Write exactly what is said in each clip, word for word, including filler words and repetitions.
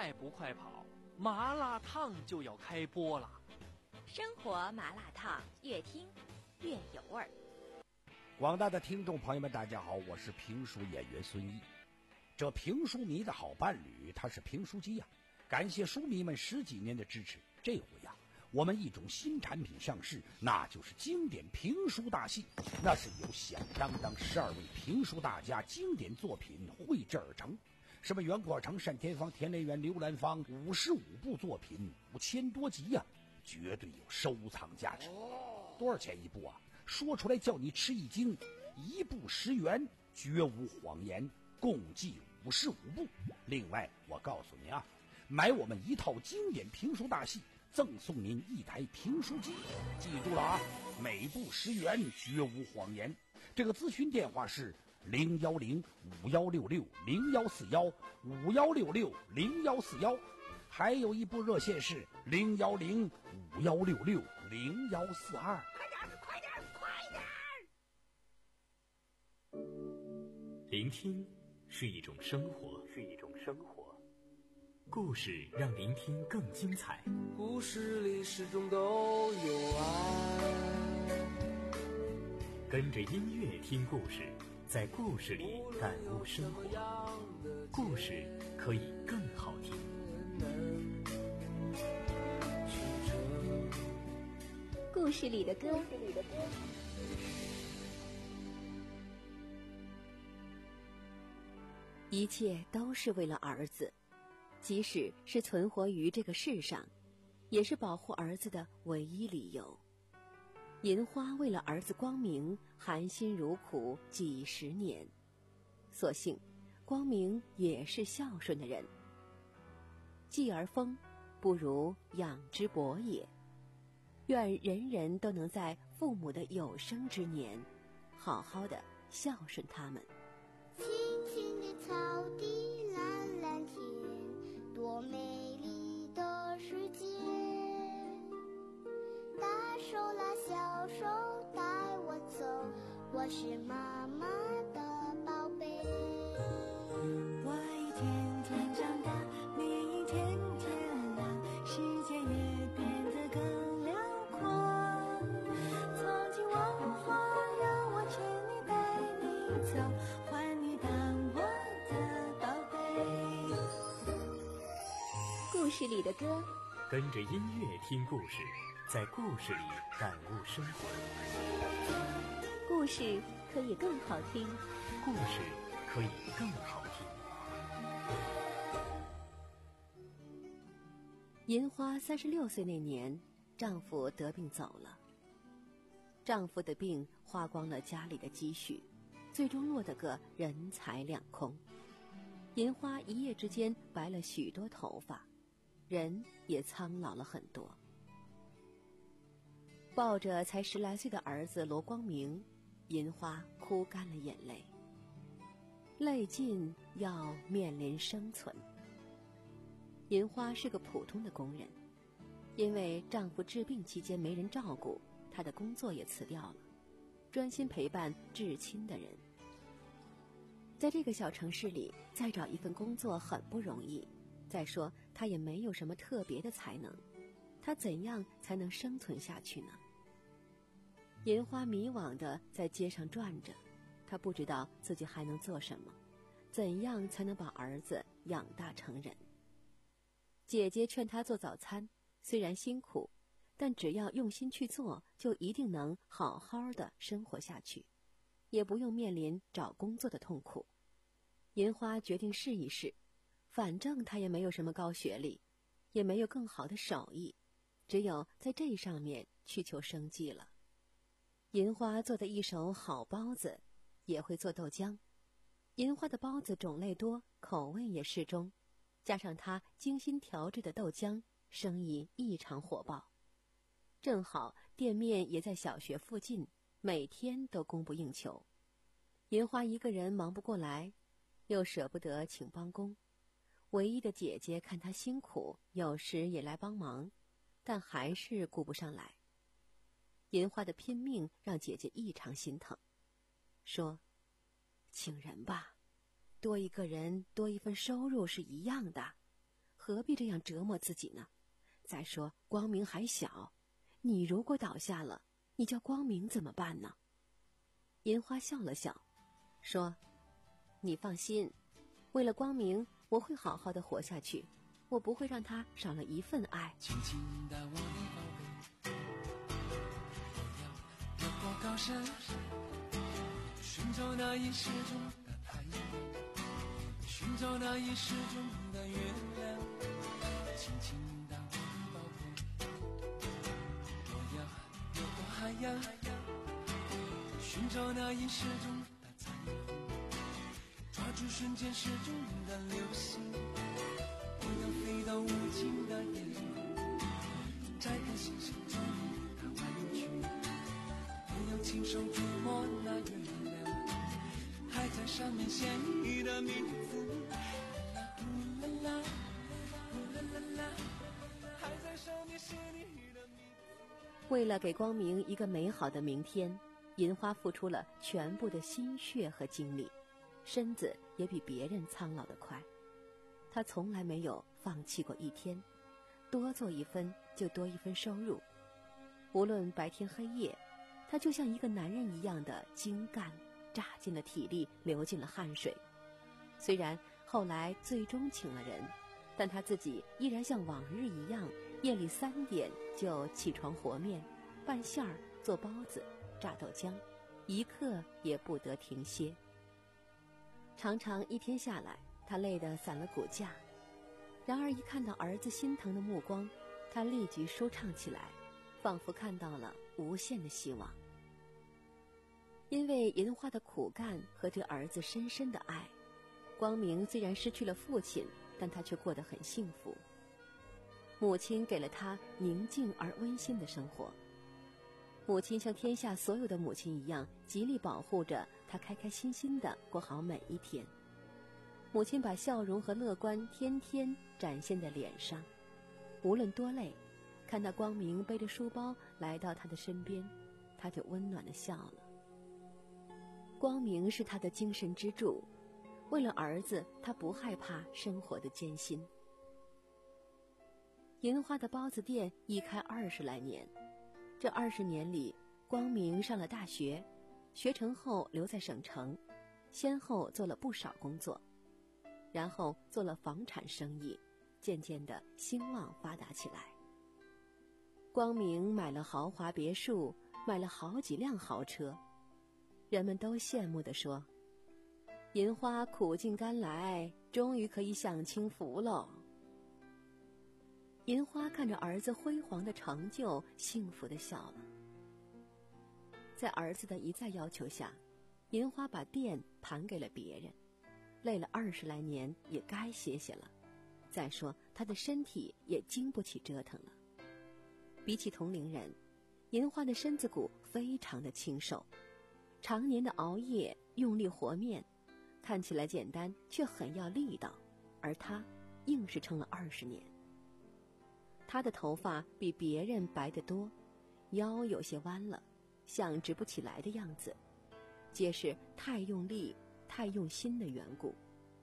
再不快跑，麻辣烫就要开播了。 生活麻辣烫，越听越有味儿。 广大的听众朋友们，大家好，我是评书演员孙毅。这评书迷的好伴侣，他是评书机呀、啊。感谢书迷们十几年的支持，这回呀、啊，我们一种新产品上市，那就是经典评书大戏。那是由响当当十二位评书大家经典作品绘制而成。什么袁国成、单田芳、田连元、刘兰芳，五十五部作品，五千多集呀、啊，绝对有收藏价值。多少钱一部啊？说出来叫你吃一惊，一部十元，绝无谎言，共计五十五部。另外，我告诉你啊，买我们一套经典评书大戏，赠送您一台评书机。记住了啊，每部十元，绝无谎言。这个咨询电话是零幺零五幺六六零幺四幺五幺六六零幺四幺，还有一部热线是零幺零五幺六六零幺四二。 快点，快点，快点！ 聆听是一种生活，是一种生活。故事让聆听更精彩。 故事里始终都有爱。 跟着音乐听故事，在故事里感悟生活。故事可以更好听。 故事里的歌，一切都是为了儿子，即使是存活于这个世上，也是保护儿子的唯一理由。银花为了儿子光明，含辛茹苦几十年。所幸，光明也是孝顺的人。继而风，不如养之薄也。愿人人都能在父母的有生之年，好好的孝顺他们。 青青的草地，蓝蓝天，多美丽的世界。大手拉小手带我走，我是妈妈的宝贝。 我一天天长大，你一天天老，世界也变得更辽阔。从今往后，让我牵你带你走，还你当我的宝贝。 故事里的歌， 跟着音乐听故事，在故事里感悟生活。 故事可以更好听， 故事可以更好听。 银花三十六岁那年，丈夫得病走了。丈夫的病花光了家里的积蓄，最终落得个人财两空。银花一夜之间白了许多头发，人也苍老了很多。抱着才十来岁的儿子罗光明，银花哭干了眼泪。泪尽要面临生存。银花是个普通的工人，因为丈夫治病期间没人照顾，她的工作也辞掉了，专心陪伴至亲的人。在这个小城市里，再找一份工作很不容易。再说，她也没有什么特别的才能，她怎样才能生存下去呢？银花迷惘地在街上转着，她不知道自己还能做什么，怎样才能把儿子养大成人。姐姐劝她做早餐，虽然辛苦，但只要用心去做，就一定能好好的生活下去，也不用面临找工作的痛苦。银花决定试一试，反正她也没有什么高学历，也没有更好的手艺，只有在这上面去求生计了。银花做的一手好包子，也会做豆浆。银花的包子种类多，口味也适中，加上她精心调制的豆浆，生意异常火爆。正好店面也在小学附近，每天都供不应求。银花一个人忙不过来，又舍不得请帮工。唯一的姐姐看她辛苦，有时也来帮忙，但还是顾不上来。银花的拼命让姐姐异常心疼，说：请人吧，多一个人多一份收入是一样的， 何必这样折磨自己呢？再说光明还小，你如果倒下了，你叫光明怎么办呢？银花笑了笑，说：你放心，为了光明，我会好好的活下去，我不会让他少了一份爱。 轻轻地我的宝贝，我要越过高山，寻找那已失踪的太阳，寻找那已失踪的月亮。轻轻地我的宝贝，我要越过海洋，寻找那已失踪的彩虹，抓住瞬间失踪的流星。我要飞到无尽的夜空，摘开星星中的弯曲，我要亲手触摸那月亮，还在上面写你的名字。啦啦啦啦啦啦，还在上面写你的名字。 为了给光明一个美好的明天，银花付出了全部的心血和精力，身子也比别人苍老得快。他从来没有放弃过一天，多做一分就多一分收入。无论白天黑夜，他就像一个男人一样的精干，榨尽了体力，流尽了汗水。虽然后来最终请了人，但他自己依然像往日一样，夜里三点就起床和面、拌馅儿、做包子、榨豆浆，一刻也不得停歇。常常一天下来，他累得散了骨架，然而一看到儿子心疼的目光，他立即舒畅起来，仿佛看到了无限的希望。因为银花的苦干和对儿子深深的爱，光明虽然失去了父亲，但他却过得很幸福。母亲给了他宁静而温馨的生活，母亲像天下所有的母亲一样，极力保护着他开开心心地过好每一天。母亲把笑容和乐观天天展现在脸上，无论多累，看到光明背着书包来到他的身边，他就温暖地笑了。光明是他的精神支柱，为了儿子，他不害怕生活的艰辛。银花的包子店一开二十来年，这二十年里，光明上了大学，学成后留在省城，先后做了不少工作，然后做了房产生意，渐渐的兴旺发达起来。光明买了豪华别墅，买了好几辆豪车，人们都羡慕地说：银花苦尽甘来，终于可以享清福喽。银花看着儿子辉煌的成就，幸福地笑了。在儿子的一再要求下，银花把店盘给了别人，累了二十来年，也该歇歇了。再说他的身体也经不起折腾了。比起同龄人，银花的身子骨非常的清瘦，常年的熬夜用力和面，看起来简单，却很要力道，而他硬是撑了二十年。他的头发比别人白得多，腰有些弯了，像直不起来的样子，皆是太用力、太用心的缘故。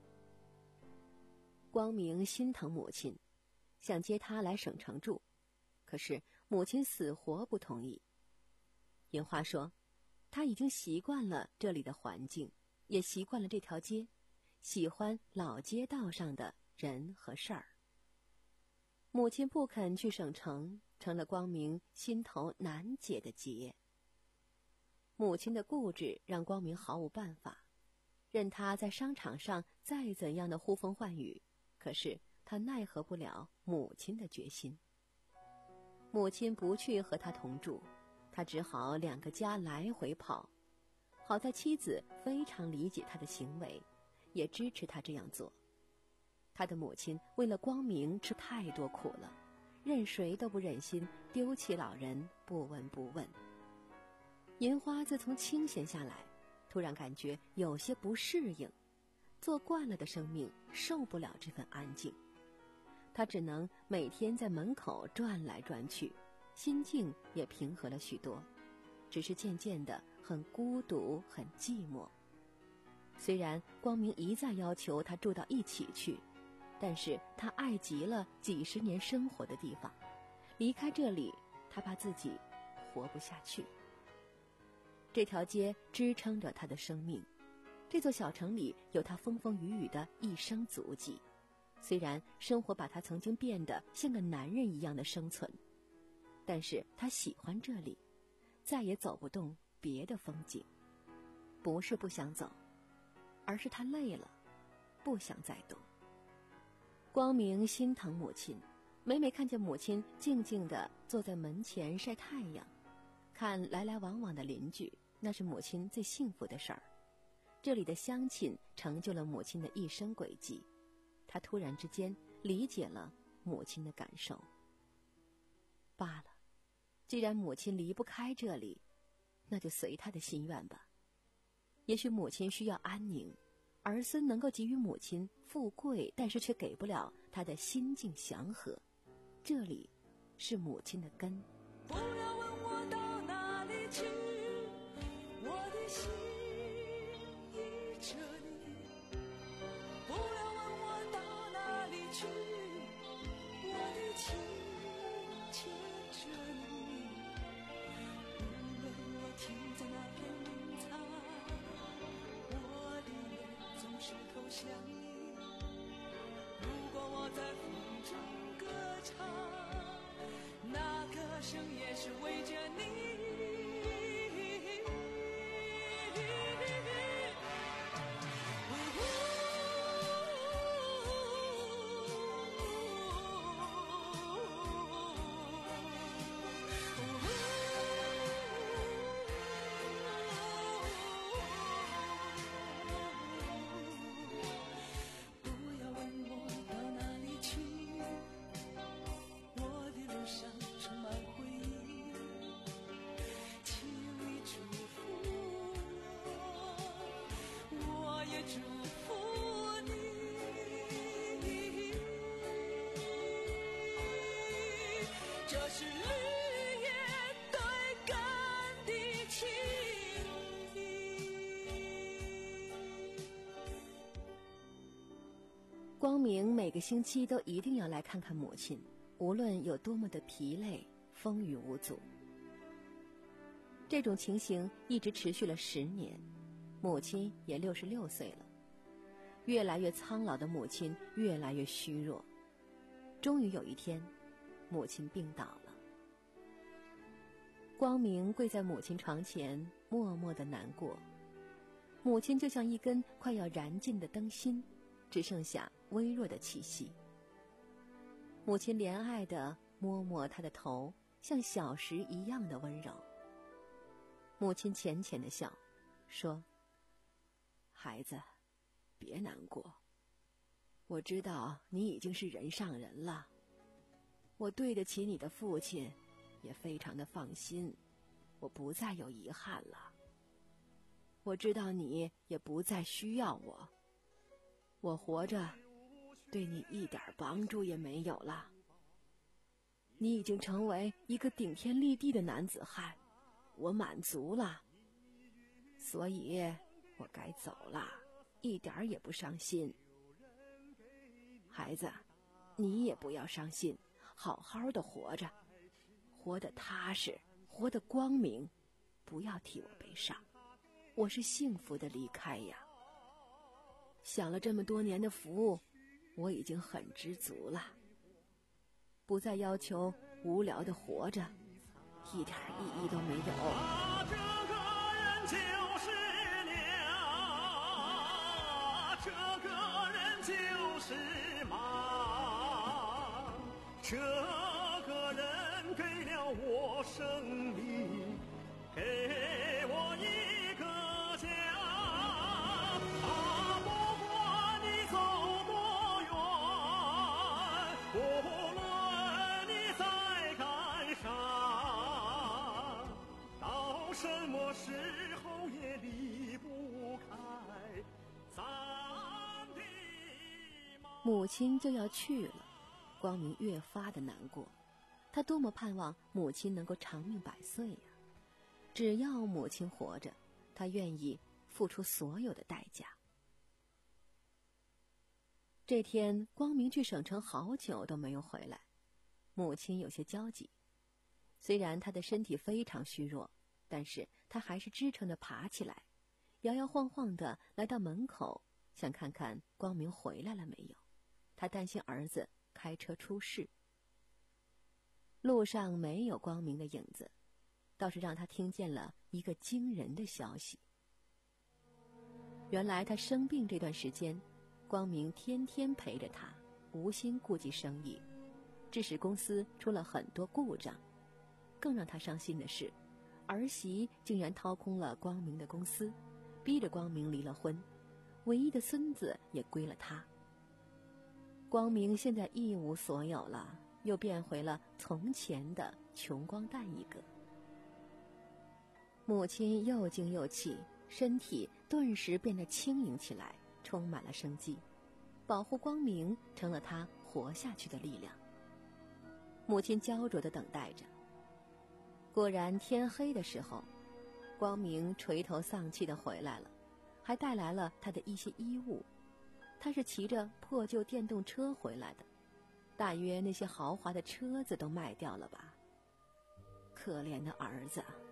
光明心疼母亲，想接她来省城住，可是母亲死活不同意。银花说，她已经习惯了这里的环境，也习惯了这条街，喜欢老街道上的人和事儿。母亲不肯去省城，成了光明心头难解的结。母亲的固执让光明毫无办法，任他在商场上再怎样的呼风唤雨，可是他奈何不了母亲的决心。母亲不去和他同住，他只好两个家来回跑。好在妻子非常理解他的行为，也支持他这样做。他的母亲为了光明吃太多苦了，任谁都不忍心丢弃老人不闻不问。银花自从清闲下来，突然感觉有些不适应，做惯了的生命受不了这份安静。他只能每天在门口转来转去，心境也平和了许多，只是渐渐的很孤独，很寂寞。虽然光明一再要求他住到一起去， 但是他爱极了几十年生活的地方，离开这里，他怕自己活不下去。这条街支撑着他的生命，这座小城里有他风风雨雨的一生足迹。虽然生活把他曾经变得像个男人一样的生存，但是他喜欢这里，再也走不动别的风景。不是不想走，而是他累了，不想再动。光明心疼母亲，每每看见母亲静静地坐在门前晒太阳，看来来往往的邻居，那是母亲最幸福的事儿。这里的乡亲成就了母亲的一生轨迹，他突然之间理解了母亲的感受。罢了，既然母亲离不开这里，那就随她的心愿吧。也许母亲需要安宁，儿孙能够给予母亲富贵，但是却给不了她的心境祥和。这里是母亲的根。 不要问我到哪里去，我的心依着你。不要问我到哪里去，我的情牵着你。无论我停在哪片云彩，我的眼总是投向你。如果我在风中歌唱，那歌声也是为着你。 光明每个星期都一定要来看看母亲，无论有多么的疲累，风雨无阻。这种情形一直持续了十年，母亲也六十六岁了。越来越苍老的母亲越来越虚弱，终于有一天，母亲病倒了。光明跪在母亲床前，默默地难过。母亲就像一根快要燃尽的灯芯，只剩下微弱的气息。母亲怜爱地摸摸她的头，像小时一样的温柔。母亲浅浅地笑，说：“孩子，别难过，我知道你已经是人上人了，我对得起你的父亲，也非常的放心，我不再有遗憾了。我知道你也不再需要我，我活着对你一点帮助也没有了。你已经成为一个顶天立地的男子汉，我满足了，所以我该走了，一点也不伤心。孩子，你也不要伤心，好好的活着，活得踏实，活得光明，不要替我悲伤。我是幸福的离开呀。享了这么多年的福，我已经很知足了，不再要求无聊的活着，一点意义都没有。 啊，这个人就是了，这个人就是妈，这个人给了我生命，给我一个家。啊，不管你走多远，无论你在干啥，到什么时候也离不开咱的妈。 母亲就要去了，光明越发的难过。他多么盼望母亲能够长命百岁呀！只要母亲活着，他愿意付出所有的代价。 这天，光明去省城好久都没有回来，母亲有些焦急。虽然他的身体非常虚弱，但是他还是支撑着爬起来，摇摇晃晃地来到门口，想看看光明回来了没有。他担心儿子开车出事。路上没有光明的影子，倒是让他听见了一个惊人的消息。原来他生病这段时间，光明天天陪着他，无心顾及生意，致使公司出了很多故障。更让他伤心的是，儿媳竟然掏空了光明的公司，逼着光明离了婚，唯一的孙子也归了他。光明现在一无所有了，又变回了从前的穷光蛋一个。母亲又惊又气，身体顿时变得轻盈起来，充满了生机。保护光明成了她活下去的力量。母亲焦灼地等待着。果然天黑的时候，光明垂头丧气地回来了，还带来了他的一些衣物。他是骑着破旧电动车回来的，大约那些豪华的车子都卖掉了吧。可怜的儿子啊！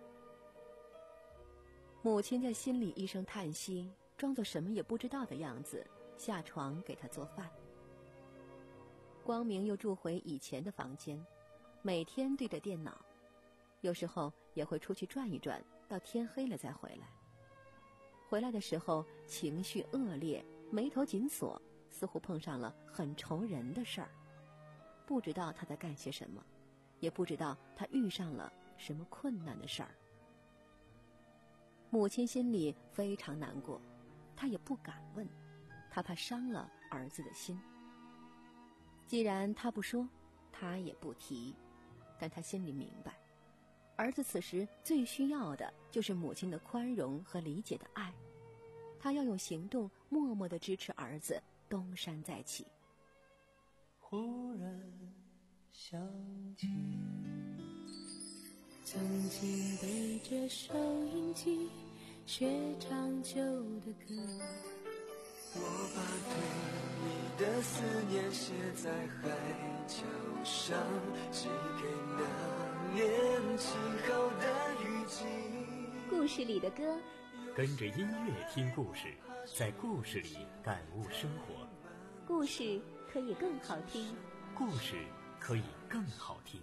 母亲在心里一声叹息，装作什么也不知道的样子，下床给他做饭。光明又住回以前的房间，每天对着电脑，有时候也会出去转一转，到天黑了再回来。回来的时候情绪恶劣，眉头紧锁，似乎碰上了很愁人的事儿。不知道他在干些什么，也不知道他遇上了什么困难的事儿。母亲心里非常难过，她也不敢问，她怕伤了儿子的心。既然他不说，他也不提，但他心里明白，儿子此时最需要的就是母亲的宽容和理解的爱。他要用行动默默地支持儿子东山再起。 忽然想起曾经背着收音机学唱旧的歌，我把对你的思念写在海角上，寄给那年轻后的雨季。 故事里的歌， 跟着音乐听故事，在故事里感悟生活。 故事可以更好听， 故事可以更好听。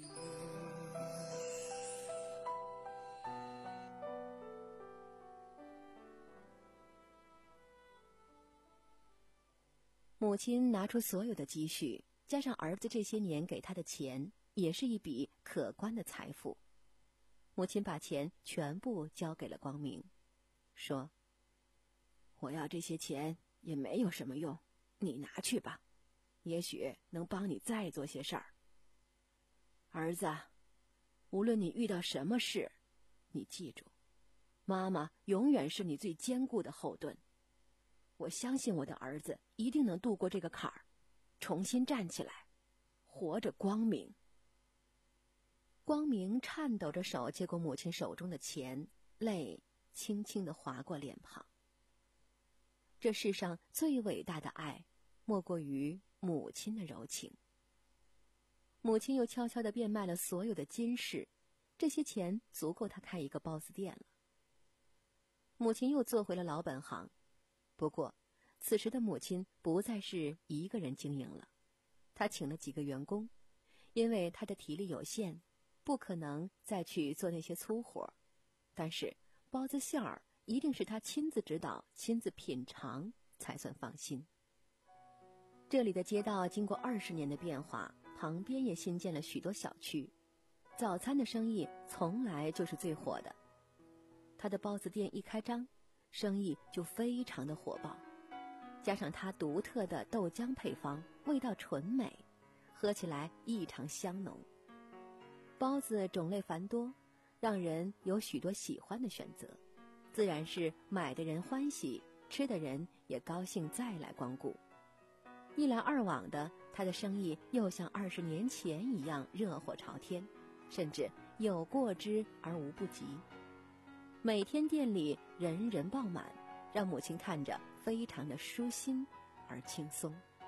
母亲拿出所有的积蓄，加上儿子这些年给他的钱，也是一笔可观的财富。母亲把钱全部交给了光明，说：我要这些钱也没有什么用，你拿去吧，也许能帮你再做些事儿。儿子，无论你遇到什么事，你记住，妈妈永远是你最坚固的后盾。我相信我的儿子一定能度过这个坎儿，重新站起来，活着光明。光明颤抖着手接过母亲手中的钱，泪轻轻地划过脸庞。这世上最伟大的爱，莫过于母亲的柔情。母亲又悄悄地变卖了所有的金饰，这些钱足够他开一个包子店了。母亲又做回了老本行，不过此时的母亲不再是一个人经营了，她请了几个员工，因为她的体力有限，不可能再去做那些粗活，但是包子馅儿一定是她亲自指导、亲自品尝才算放心。这里的街道经过二十年的变化，旁边也新建了许多小区，早餐的生意从来就是最火的。他的包子店一开张，生意就非常的火爆，加上他独特的豆浆配方，味道纯美，喝起来异常香浓。包子种类繁多，让人有许多喜欢的选择，自然是买的人欢喜，吃的人也高兴再来光顾。一来二往的，他的生意又像二十年前一样热火朝天，甚至有过之而无不及。每天店里人人爆满，让母亲看着非常的舒心而轻松。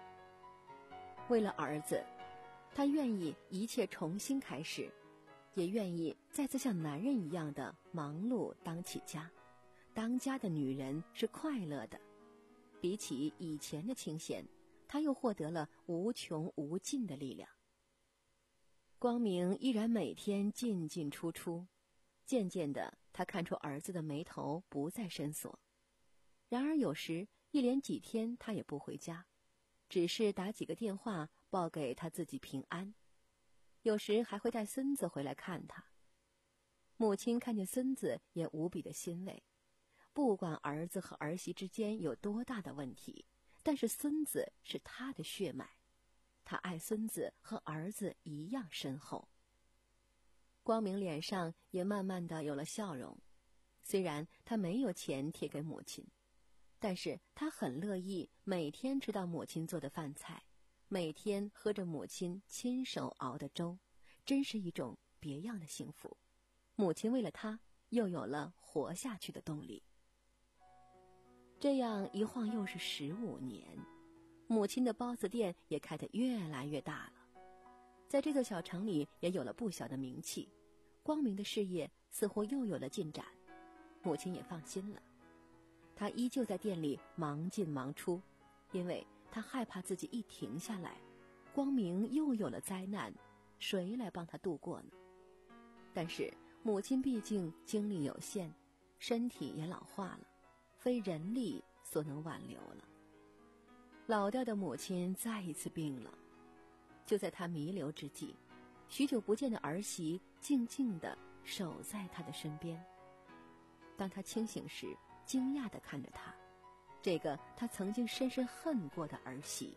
为了儿子，他愿意一切重新开始，也愿意再次像男人一样的忙碌当起家。当家的女人是快乐的，比起以前的清闲，她又获得了无穷无尽的力量。光明依然每天进进出出，渐渐的，他看出儿子的眉头不再深锁。然而有时一连几天他也不回家，只是打几个电话报给他自己平安。有时还会带孙子回来看他。母亲看见孙子也无比的欣慰。不管儿子和儿媳之间有多大的问题，但是孙子是他的血脉，他爱孙子和儿子一样深厚。光明脸上也慢慢的有了笑容，虽然他没有钱贴给母亲，但是他很乐意每天吃到母亲做的饭菜，每天喝着母亲亲手熬的粥，真是一种别样的幸福。母亲为了他又有了活下去的动力。这样一晃又是十五年，母亲的包子店也开得越来越大了，在这座小城里也有了不小的名气。光明的事业似乎又有了进展，母亲也放心了。她依旧在店里忙进忙出，因为她害怕自己一停下来，光明又有了灾难，谁来帮她度过呢？但是母亲毕竟精力有限，身体也老化了，非人力所能挽留了。老掉的母亲再一次病了，就在她弥留之际，许久不见的儿媳静静地守在她的身边。当她清醒时，惊讶地看着她，这个她曾经深深恨过的儿媳。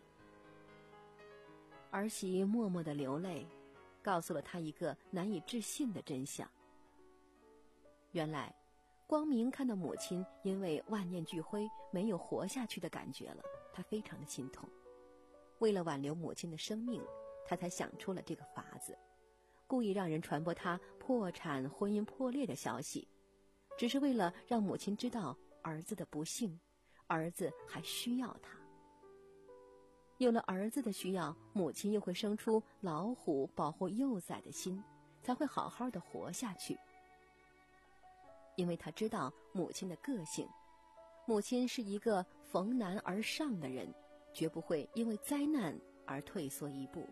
儿媳默默地流泪，告诉了她一个难以置信的真相。原来光明看到母亲因为万念俱灰没有活下去的感觉了，他非常的心痛。为了挽留母亲的生命，他才想出了这个法子，故意让人传播他破产婚姻破裂的消息，只是为了让母亲知道儿子的不幸，儿子还需要他。有了儿子的需要，母亲又会生出老虎保护幼崽的心，才会好好的活下去。因为他知道母亲的个性，母亲是一个逢难而上的人，绝不会因为灾难而退缩一步。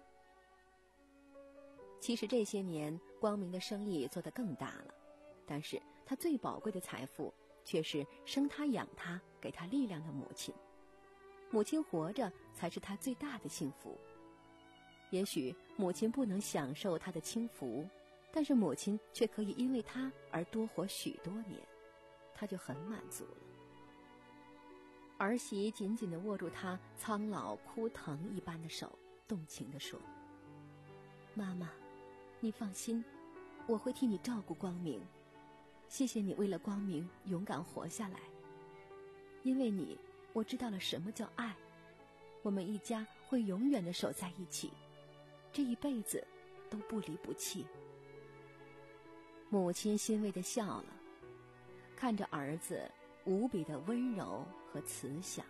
其实这些年，光明的生意做得更大了，但是他最宝贵的财富却是生他养他给他力量的母亲。母亲活着才是他最大的幸福。也许母亲不能享受他的轻浮，但是母亲却可以因为他而多活许多年，他就很满足了。儿媳紧紧地握住他苍老枯藤一般的手，动情地说：妈妈，你放心，我会替你照顾光明，谢谢你为了光明勇敢活下来，因为你，我知道了什么叫爱，我们一家会永远地守在一起，这一辈子都不离不弃。母亲欣慰地笑了，看着儿子无比的温柔和慈祥。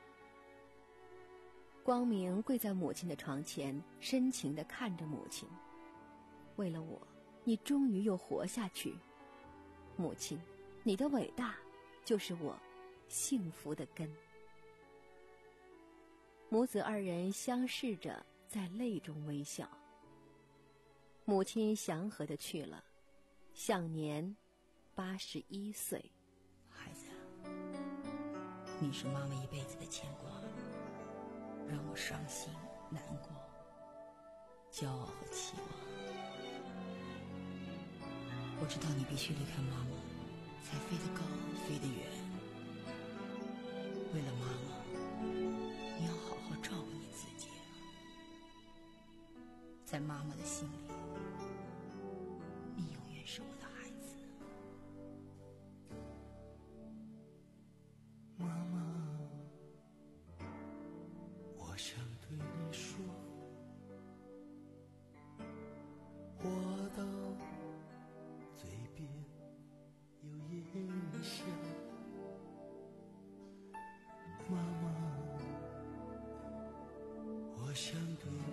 光明跪在母亲的床前，深情地看着母亲，为了我，你终于又活下去。母亲，你的伟大就是我幸福的根。母子二人相视着，在泪中微笑。母亲祥和地去了，享年八十一岁。 孩子，你是妈妈一辈子的牵挂，让我伤心难过，骄傲和期望。我知道你必须离开妈妈，才飞得高飞得远。为了妈妈，你要好好照顾你自己。在妈妈的心里，你永远是我的孩子。 妈妈，我想对你说，我的嘴边有烟香。妈妈，我想对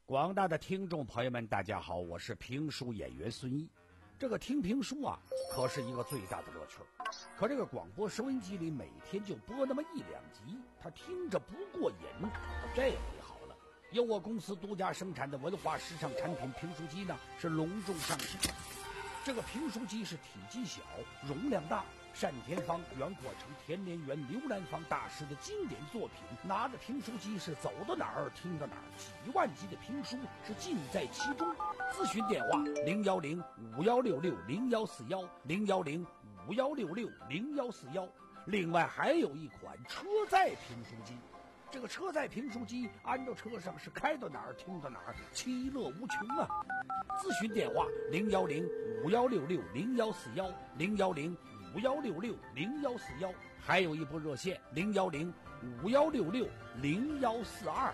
广大的听众朋友们，大家好，我是评书演员孙毅。这个听评书啊，可是一个最大的乐趣。可这个广播收音机里每天就播那么一两集，他听着不过瘾。这回好了，由我公司独家生产的文化时尚产品评书机呢，是隆重上市。这个评书机是体积小，容量大，单田芳、袁阔成、田连元、刘兰芳大师的经典作品，拿着评书机是走到哪儿听到哪儿，几万集的评书是尽在其中。咨询电话零幺零五幺六六零幺四幺零幺零五幺六六零幺四幺。另外还有一款车载评书机，这个车载评书机安到车上是开到哪儿听到哪儿，其乐无穷啊！咨询电话零幺零五幺六六零幺四幺零幺零五幺六六零幺四幺，还有一部热线零幺零五幺六六零幺四二。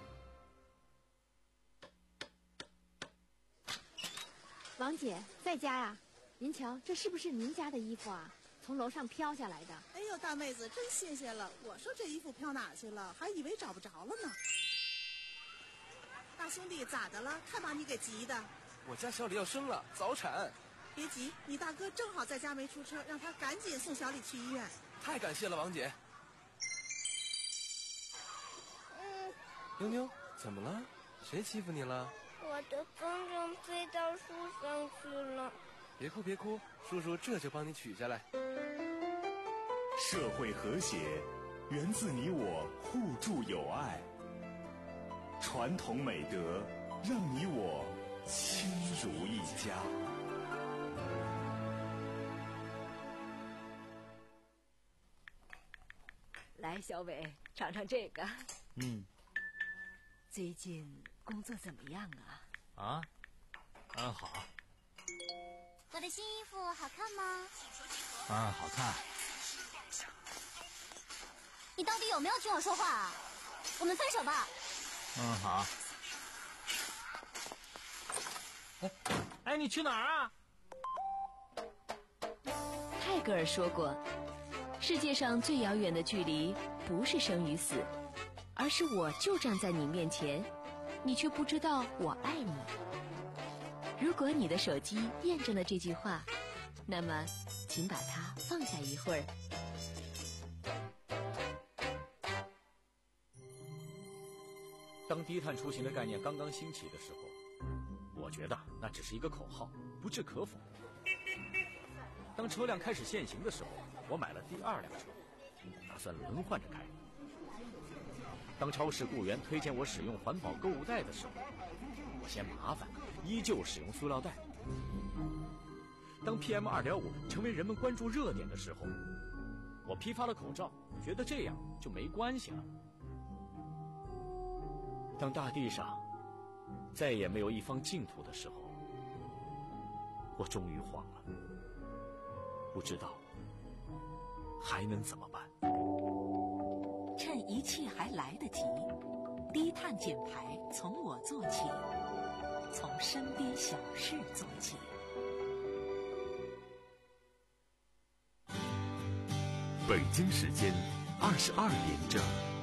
王姐在家呀？您瞧，这是不是您家的衣服啊？从楼上飘下来的。 哎呦，大妹子，真谢谢了！我说这衣服飘哪去了，还以为找不着了呢。大兄弟，咋的了？看把你给急的。 我家小李要生了，早产。 别急，你大哥正好在家没出车，让他赶紧送小李去医院。 太感谢了，王姐。 嗯， 妞妞，怎么了？谁欺负你了？ 我的风筝飞到树上去了。 别哭别哭，叔叔这就帮你取下来。 社会和谐源自你我互助友爱，传统美德让你我亲如一家。 来，小伟，尝尝这个。 嗯。 最近工作怎么样啊？ 啊，很好。 我的新衣服好看吗？ 啊，好看。 你到底有没有听我说话啊？我们分手吧。 嗯，好。 哎，哎，你去哪儿啊？ 泰戈尔说过，世界上最遥远的距离不是生与死，而是我就站在你面前，你却不知道我爱你。如果你的手机验证了这句话，那么请把它放下一会儿。 当低碳出行的概念刚刚兴起的时候，我觉得那只是一个口号，不置可否。当车辆开始限行的时候，我买了第二辆车，打算轮换着开。当超市雇员推荐我使用环保购物袋的时候，我嫌麻烦，依旧使用塑料袋。当 P M 二点五 成为人们关注热点的时候，我批发了口罩，觉得这样就没关系了。当大地上再也没有一方净土的时候，我终于慌了，不知道还能怎么办。 趁一切还来得及，低碳减排从我做起，从身边小事做起。 北京时间二十二点整。